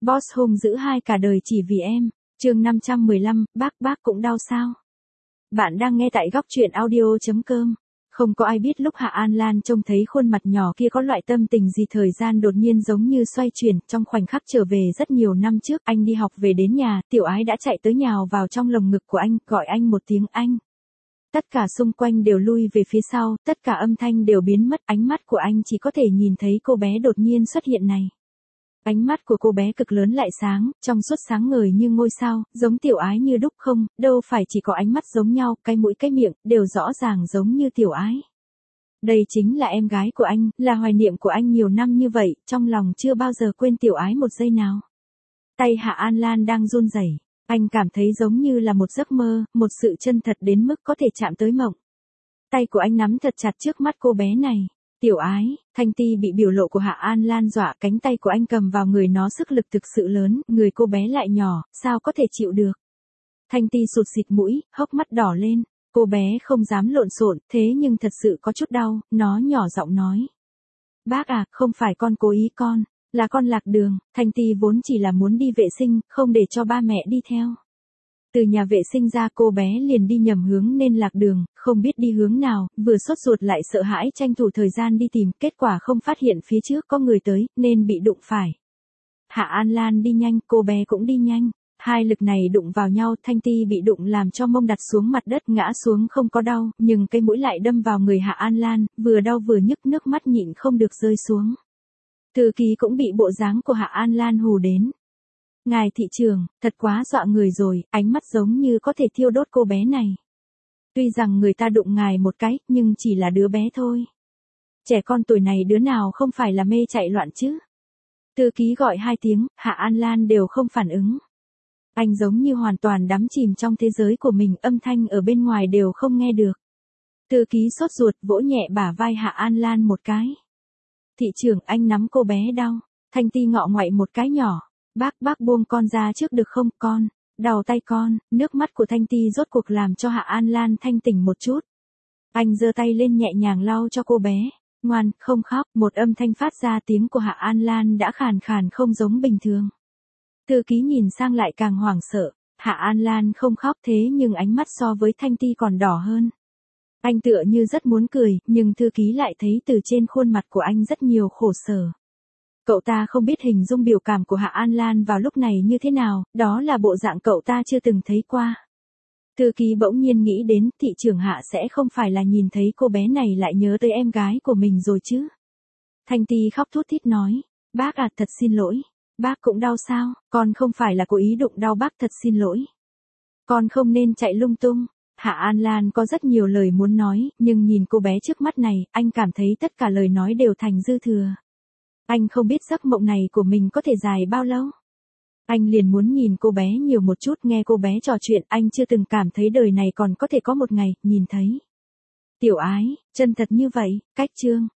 Boss hung dữ hai cả đời chỉ vì em. Chương 515, bác cũng đau sao? Bạn đang nghe tại góc truyện audio.com. Không có ai biết lúc Hạ An Lan trông thấy khuôn mặt nhỏ kia có loại tâm tình gì, thời gian đột nhiên giống như xoay chuyển, trong khoảnh khắc trở về rất nhiều năm trước, anh đi học về đến nhà, Tiểu Ái đã chạy tới nhào vào trong lồng ngực của anh, gọi anh một tiếng anh. Tất cả xung quanh đều lui về phía sau, tất cả âm thanh đều biến mất, ánh mắt của anh chỉ có thể nhìn thấy cô bé đột nhiên xuất hiện này. Ánh mắt của cô bé cực lớn lại sáng, trong suốt sáng ngời như ngôi sao, giống Tiểu Ái như đúc không, đâu phải chỉ có ánh mắt giống nhau, cái mũi cái miệng, đều rõ ràng giống như Tiểu Ái. Đây chính là em gái của anh, là hoài niệm của anh nhiều năm như vậy, trong lòng chưa bao giờ quên Tiểu Ái một giây nào. Tay Hạ An Lan đang run rẩy, anh cảm thấy giống như là một giấc mơ, một sự chân thật đến mức có thể chạm tới mộng. Tay của anh nắm thật chặt trước mắt cô bé này. Tiểu Ái, Thanh Ti bị biểu lộ của Hạ An Lan dọa, cánh tay của anh cầm vào người nó sức lực thực sự lớn, người cô bé lại nhỏ, sao có thể chịu được. Thanh Ti sụt sịt mũi, hốc mắt đỏ lên, cô bé không dám lộn xộn, thế nhưng thật sự có chút đau, nó nhỏ giọng nói. Bác à, không phải con cố ý con, là con lạc đường. Thanh Ti vốn chỉ là muốn đi vệ sinh, không để cho ba mẹ đi theo. Từ nhà vệ sinh ra cô bé liền đi nhầm hướng nên lạc đường, không biết đi hướng nào, vừa sốt ruột lại sợ hãi tranh thủ thời gian đi tìm, kết quả không phát hiện phía trước có người tới, nên bị đụng phải. Hạ An Lan đi nhanh, cô bé cũng đi nhanh. Hai lực này đụng vào nhau, Thanh Ti bị đụng làm cho mông đặt xuống mặt đất, ngã xuống không có đau, nhưng cái mũi lại đâm vào người Hạ An Lan, vừa đau vừa nhức, nước mắt nhịn không được rơi xuống. Thư ký cũng bị bộ dáng của Hạ An Lan hù đến. Ngài thị trưởng, thật quá dọa người rồi, ánh mắt giống như có thể thiêu đốt cô bé này. Tuy rằng người ta đụng ngài một cái, nhưng chỉ là đứa bé thôi. Trẻ con tuổi này đứa nào không phải là mê chạy loạn chứ. Thư ký gọi hai tiếng, Hạ An Lan đều không phản ứng. Anh giống như hoàn toàn đắm chìm trong thế giới của mình, âm thanh ở bên ngoài đều không nghe được. Thư ký sốt ruột vỗ nhẹ bả vai Hạ An Lan một cái. Thị trưởng, anh nắm cô bé đau. Thanh Ti ngọ ngoại một cái nhỏ. Bác buông con ra trước được không, con, đau tay con. Nước mắt của Thanh Ti rốt cuộc làm cho Hạ An Lan thanh tỉnh một chút. Anh giơ tay lên nhẹ nhàng lau cho cô bé. Ngoan, không khóc, một âm thanh phát ra, tiếng của Hạ An Lan đã khàn khàn không giống bình thường. Thư ký nhìn sang lại càng hoảng sợ, Hạ An Lan không khóc thế nhưng ánh mắt so với Thanh Ti còn đỏ hơn. Anh tựa như rất muốn cười, nhưng thư ký lại thấy từ trên khuôn mặt của anh rất nhiều khổ sở. Cậu ta không biết hình dung biểu cảm của Hạ An Lan vào lúc này như thế nào, đó là bộ dạng cậu ta chưa từng thấy qua. Thư ký bỗng nhiên nghĩ đến, thị trưởng Hạ sẽ không phải là nhìn thấy cô bé này lại nhớ tới em gái của mình rồi chứ. Thanh Ti khóc thút thít nói, bác à, thật xin lỗi. Bác cũng đau sao, con không phải là cố ý đụng đau bác, thật xin lỗi. Con không nên chạy lung tung. Hạ An Lan có rất nhiều lời muốn nói, nhưng nhìn cô bé trước mắt này, anh cảm thấy tất cả lời nói đều thành dư thừa. Anh không biết giấc mộng này của mình có thể dài bao lâu. Anh liền muốn nhìn cô bé nhiều một chút, nghe cô bé trò chuyện, anh chưa từng cảm thấy đời này còn có thể có một ngày, nhìn thấy. Tiểu Ái, chân thật như vậy, cách chương.